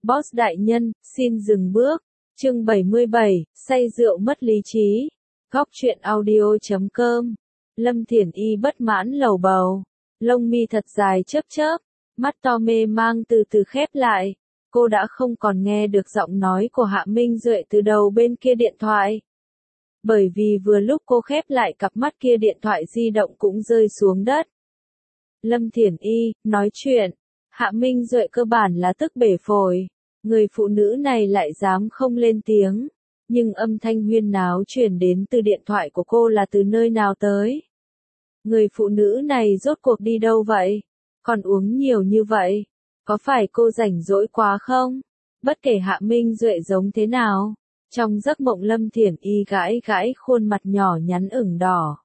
Boss đại nhân, xin dừng bước. Chương 77, say rượu mất lý trí. Góc truyện audio.com. Lâm Thiển Y bất mãn lầu bầu. Lông mi thật dài chớp chớp. Mắt to mê mang từ từ khép lại. Cô đã không còn nghe được giọng nói của Hạ Minh Duệ từ đầu bên kia điện thoại. Bởi vì vừa lúc cô khép lại cặp mắt kia điện thoại di động cũng rơi xuống đất. Lâm Thiển Y, nói chuyện. Hạ Minh Duệ cơ bản là tức bể phổi. Người phụ nữ này lại dám không lên tiếng. Nhưng âm thanh huyên náo truyền đến từ điện thoại của cô là từ nơi nào tới? Người phụ nữ này rốt cuộc đi đâu vậy? Còn uống nhiều như vậy? Có phải cô rảnh rỗi quá không? Bất kể Hạ Minh Duệ giống thế nào. Trong giấc mộng Lâm Thiển Y gãi gãi khuôn mặt nhỏ nhắn ửng đỏ.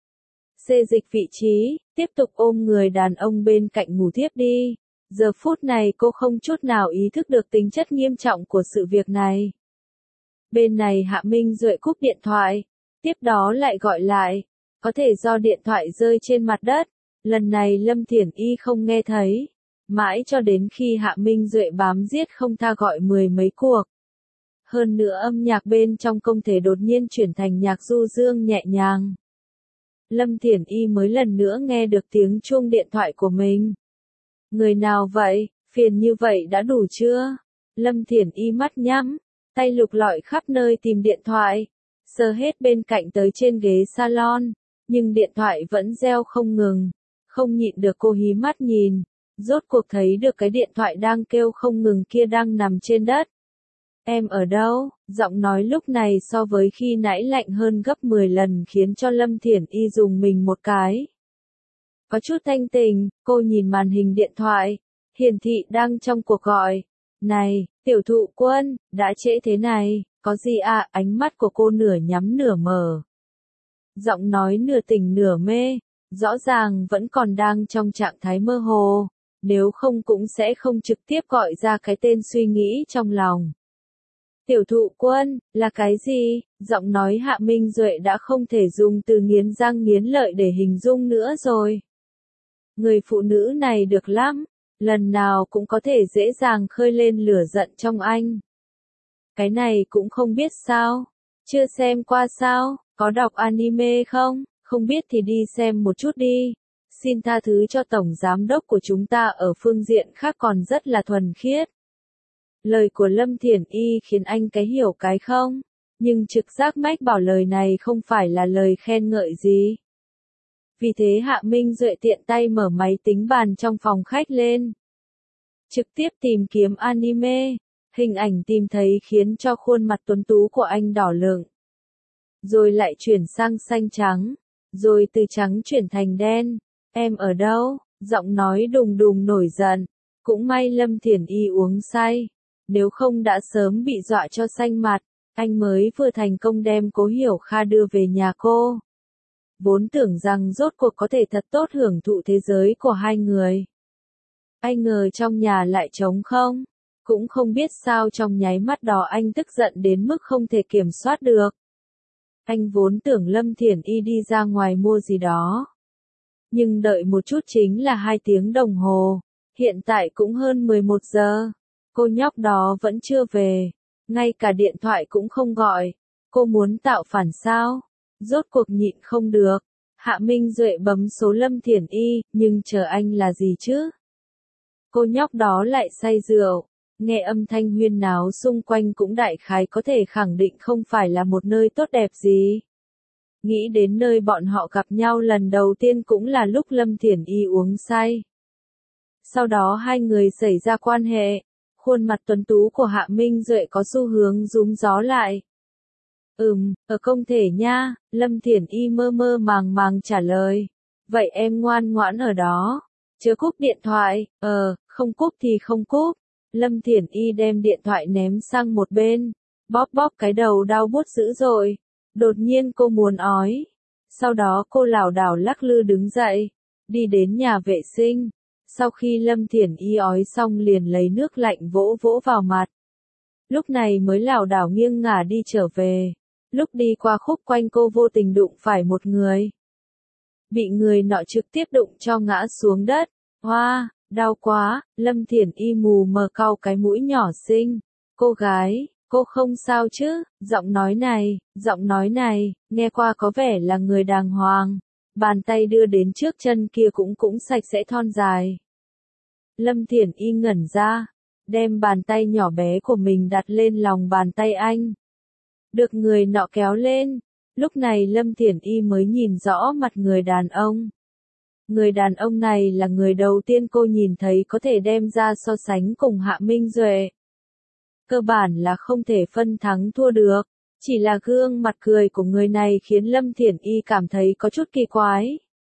Xê dịch vị trí, tiếp tục ôm người đàn ông bên cạnh ngủ thiếp đi. Giờ phút này cô không chút nào ý thức được tính chất nghiêm trọng của sự việc này. Bên này Hạ Minh Duệ cúp điện thoại, tiếp đó lại gọi lại, có thể do điện thoại rơi trên mặt đất, lần này Lâm Thiển Y không nghe thấy, mãi cho đến khi Hạ Minh Duệ bám giết không tha gọi mười mấy cuộc. Hơn nữa âm nhạc bên trong công thể đột nhiên chuyển thành nhạc du dương nhẹ nhàng. Lâm Thiển Y mới lần nữa nghe được tiếng chuông điện thoại của mình. Người nào vậy, phiền như vậy đã đủ chưa? Lâm Thiển Y mắt nhắm, tay lục lọi khắp nơi tìm điện thoại, sờ hết bên cạnh tới trên ghế salon, nhưng điện thoại vẫn reo không ngừng, không nhịn được cô hí mắt nhìn, rốt cuộc thấy được cái điện thoại đang kêu không ngừng kia đang nằm trên đất. Em ở đâu? Giọng nói lúc này so với khi nãy lạnh hơn gấp 10 lần khiến cho Lâm Thiển Y dùng mình một cái. Có chút thanh tình, cô nhìn màn hình điện thoại, hiển thị đang trong cuộc gọi. Này, tiểu thụ quân, đã trễ thế này, có gì à? Ánh mắt của cô nửa nhắm nửa mở. Giọng nói nửa tỉnh nửa mê, rõ ràng vẫn còn đang trong trạng thái mơ hồ, nếu không cũng sẽ không trực tiếp gọi ra cái tên suy nghĩ trong lòng. Tiểu thụ quân, là cái gì? Giọng nói Hạ Minh Duệ đã không thể dùng từ nghiến răng nghiến lợi để hình dung nữa rồi. Người phụ nữ này được lắm, lần nào cũng có thể dễ dàng khơi lên lửa giận trong anh. Cái này cũng không biết sao, chưa xem qua sao, có đọc anime không, không biết thì đi xem một chút đi. Xin tha thứ cho tổng giám đốc của chúng ta ở phương diện khác còn rất là thuần khiết. Lời của Lâm Thiển Y khiến anh cái hiểu cái không, nhưng trực giác mách bảo lời này không phải là lời khen ngợi gì. Vì thế Hạ Minh Duệ tiện tay mở máy tính bàn trong phòng khách lên. Trực tiếp tìm kiếm anime, hình ảnh tìm thấy khiến cho khuôn mặt tuấn tú của anh đỏ lựng. Rồi lại chuyển sang xanh trắng, rồi từ trắng chuyển thành đen. Em ở đâu? Giọng nói đùng đùng nổi giận. Cũng may Lâm Thiển Y uống say, nếu không đã sớm bị dọa cho xanh mặt. Anh mới vừa thành công đem Cố Hiểu Kha đưa về nhà cô. Vốn tưởng rằng rốt cuộc có thể thật tốt hưởng thụ thế giới của hai người. Ai ngờ trong nhà lại trống không. Cũng không biết sao trong nháy mắt đó anh tức giận đến mức không thể kiểm soát được. Anh vốn tưởng Lâm Thiển Y đi ra ngoài mua gì đó. Nhưng đợi một chút chính là 2 tiếng đồng hồ. Hiện tại cũng hơn 11 giờ. Cô nhóc đó vẫn chưa về. Ngay cả điện thoại cũng không gọi. Cô muốn tạo phản sao? Rốt cuộc nhịn không được. Hạ Minh Duệ bấm số Lâm Thiển Y, nhưng chờ anh là gì chứ? Cô nhóc đó lại say rượu. Nghe âm thanh huyên náo xung quanh cũng đại khái có thể khẳng định không phải là một nơi tốt đẹp gì. Nghĩ đến nơi bọn họ gặp nhau lần đầu tiên cũng là lúc Lâm Thiển Y uống say. Sau đó hai người xảy ra quan hệ. Khuôn mặt tuấn tú của Hạ Minh Duệ có xu hướng rúm gió lại. Ở công thể nha, Lâm Thiển Y mơ mơ màng màng trả lời. Vậy em ngoan ngoãn ở đó. Chớ cúp điện thoại, không cúp thì không cúp. Lâm Thiển Y đem điện thoại ném sang một bên. Bóp bóp cái đầu đau buốt dữ dội. Đột nhiên cô muốn ói. Sau đó cô lảo đảo lắc lư đứng dậy. Đi đến nhà vệ sinh. Sau khi Lâm Thiển Y ói xong liền lấy nước lạnh vỗ vỗ vào mặt. Lúc này mới lảo đảo nghiêng ngả đi trở về. Lúc đi qua khúc quanh cô vô tình đụng phải một người. Bị người nọ trực tiếp đụng cho ngã xuống đất. Hoa, Đau quá, Lâm Thiển Y mù mờ cau cái mũi nhỏ xinh. Cô gái, cô không sao chứ, giọng nói này, nghe qua có vẻ là người đàng hoàng. Bàn tay đưa đến trước chân kia cũng sạch sẽ thon dài. Lâm Thiển Y ngẩn ra, đem bàn tay nhỏ bé của mình đặt lên lòng bàn tay anh. Được người nọ kéo lên, lúc này Lâm Thiển Y mới nhìn rõ mặt người đàn ông. Người đàn ông này là người đầu tiên cô nhìn thấy có thể đem ra so sánh cùng Hạ Minh Duệ. Cơ bản là không thể phân thắng thua được, chỉ là gương mặt cười của người này khiến Lâm Thiển Y cảm thấy có chút kỳ quái.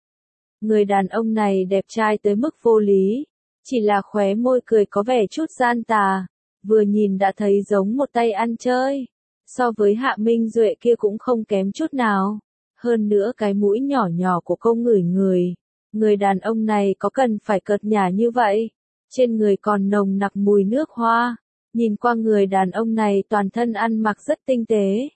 Người đàn ông này đẹp trai tới mức vô lý, chỉ là khóe môi cười có vẻ chút gian tà, vừa nhìn đã thấy giống một tay ăn chơi. So với Hạ Minh Duệ kia cũng không kém chút nào. Hơn nữa cái mũi nhỏ nhỏ của cô ngửi người đàn ông này có cần phải cợt nhả như vậy? Trên người còn nồng nặc mùi nước hoa. Nhìn qua người đàn ông này toàn thân ăn mặc rất tinh tế.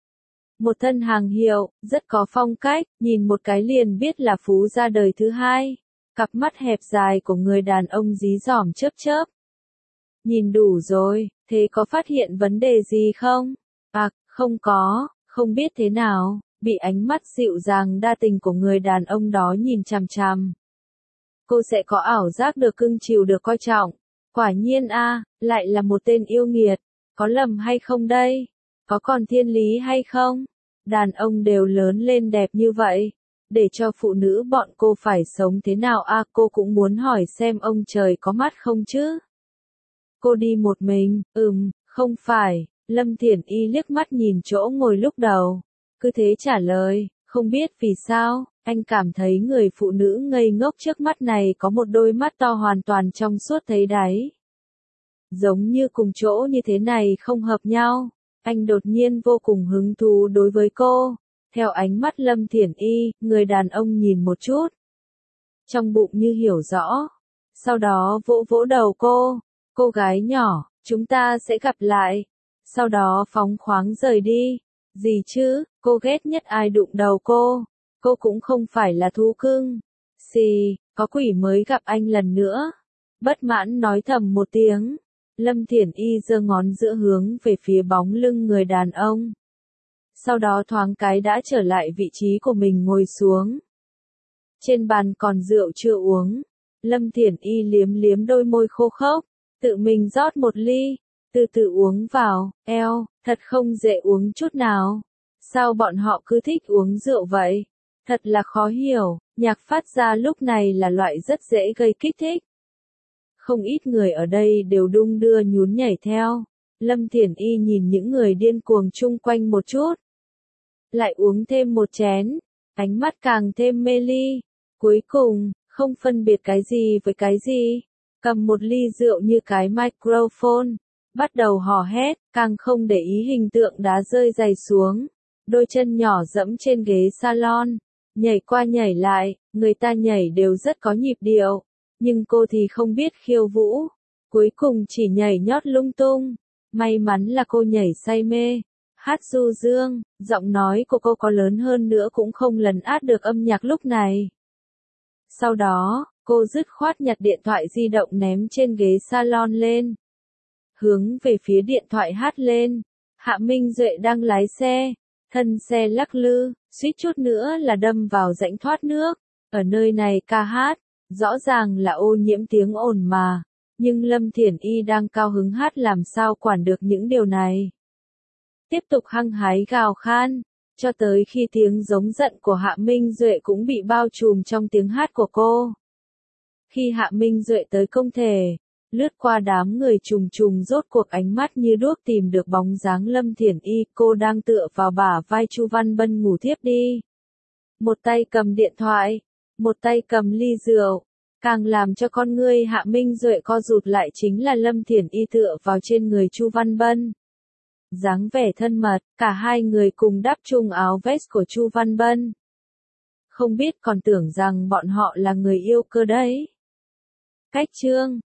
Một thân hàng hiệu, rất có phong cách, nhìn một cái liền biết là phú gia đời thứ hai. Cặp mắt hẹp dài của người đàn ông dí dỏm chớp chớp. Nhìn đủ rồi, thế có phát hiện vấn đề gì không? À, không có, không biết thế nào, bị ánh mắt dịu dàng đa tình của người đàn ông đó nhìn chằm chằm. Cô sẽ có ảo giác được cưng chiều được coi trọng. Quả nhiên a, lại là một tên yêu nghiệt. Có lầm hay không đây? Có còn thiên lý hay không? Đàn ông đều lớn lên đẹp như vậy. Để cho phụ nữ bọn cô phải sống thế nào a, cô cũng muốn hỏi xem ông trời có mắt không chứ? Cô đi một mình, không phải. Lâm Thiển Y liếc mắt nhìn chỗ ngồi lúc đầu. Cứ thế trả lời, không biết vì sao, anh cảm thấy người phụ nữ ngây ngốc trước mắt này có một đôi mắt to hoàn toàn trong suốt thấy đáy. Giống như cùng chỗ như thế này không hợp nhau. Anh đột nhiên vô cùng hứng thú đối với cô. Theo ánh mắt Lâm Thiển Y, người đàn ông nhìn một chút. Trong bụng như hiểu rõ. Sau đó vỗ vỗ đầu cô gái nhỏ, chúng ta sẽ gặp lại. Sau đó phóng khoáng rời đi. Gì chứ, cô ghét nhất ai đụng đầu cô cũng không phải là thú cưng. Xì, có quỷ mới gặp anh lần nữa. Bất mãn nói thầm một tiếng. Lâm Thiển Y giơ ngón giữa hướng về phía bóng lưng người đàn ông. Sau đó thoáng cái đã trở lại vị trí của mình ngồi xuống. Trên bàn còn rượu chưa uống. Lâm Thiển Y liếm liếm đôi môi khô khốc, tự mình rót một ly, từ từ uống vào. Thật không dễ uống chút nào. Sao bọn họ cứ thích uống rượu vậy? Thật là khó hiểu, nhạc phát ra lúc này là loại rất dễ gây kích thích. Không ít người ở đây đều đung đưa nhún nhảy theo. Lâm Thiển Y nhìn những người điên cuồng chung quanh một chút. Lại uống thêm một chén, ánh mắt càng thêm mê ly. Cuối cùng, không phân biệt cái gì với cái gì, cầm một ly rượu như cái microphone, bắt đầu hò hét, càng không để ý hình tượng đá rơi giày xuống. Đôi chân nhỏ dẫm trên ghế salon, nhảy qua nhảy lại, người ta nhảy đều rất có nhịp điệu, nhưng cô thì không biết khiêu vũ, cuối cùng chỉ nhảy nhót lung tung. May mắn là cô nhảy say mê, hát du dương, giọng nói của cô có lớn hơn nữa cũng không lấn át được âm nhạc lúc này. Sau đó, cô dứt khoát nhặt điện thoại di động ném trên ghế salon lên. Hướng về phía điện thoại hát lên. Hạ Minh Duệ đang lái xe. Thân xe lắc lư, suýt chút nữa là đâm vào rãnh thoát nước. Ở nơi này ca hát, rõ ràng là ô nhiễm tiếng ồn mà. Nhưng Lâm Thiển Y đang cao hứng hát làm sao quản được những điều này. Tiếp tục hăng hái gào khan, cho tới khi tiếng giống giận của Hạ Minh Duệ cũng bị bao trùm trong tiếng hát của cô. Khi Hạ Minh Duệ tới công thể, lướt qua đám người trùng trùng rốt cuộc ánh mắt như đuốc tìm được bóng dáng Lâm Thiển Y, cô đang tựa vào bả vai Chu Văn Bân ngủ thiếp đi. Một tay cầm điện thoại, một tay cầm ly rượu, càng làm cho con ngươi Hạ Minh Duệ co rụt lại chính là Lâm Thiển Y tựa vào trên người Chu Văn Bân. Dáng vẻ thân mật, cả hai người cùng đắp chung áo vest của Chu Văn Bân. Không biết còn tưởng rằng bọn họ là người yêu cơ đấy. Cách chương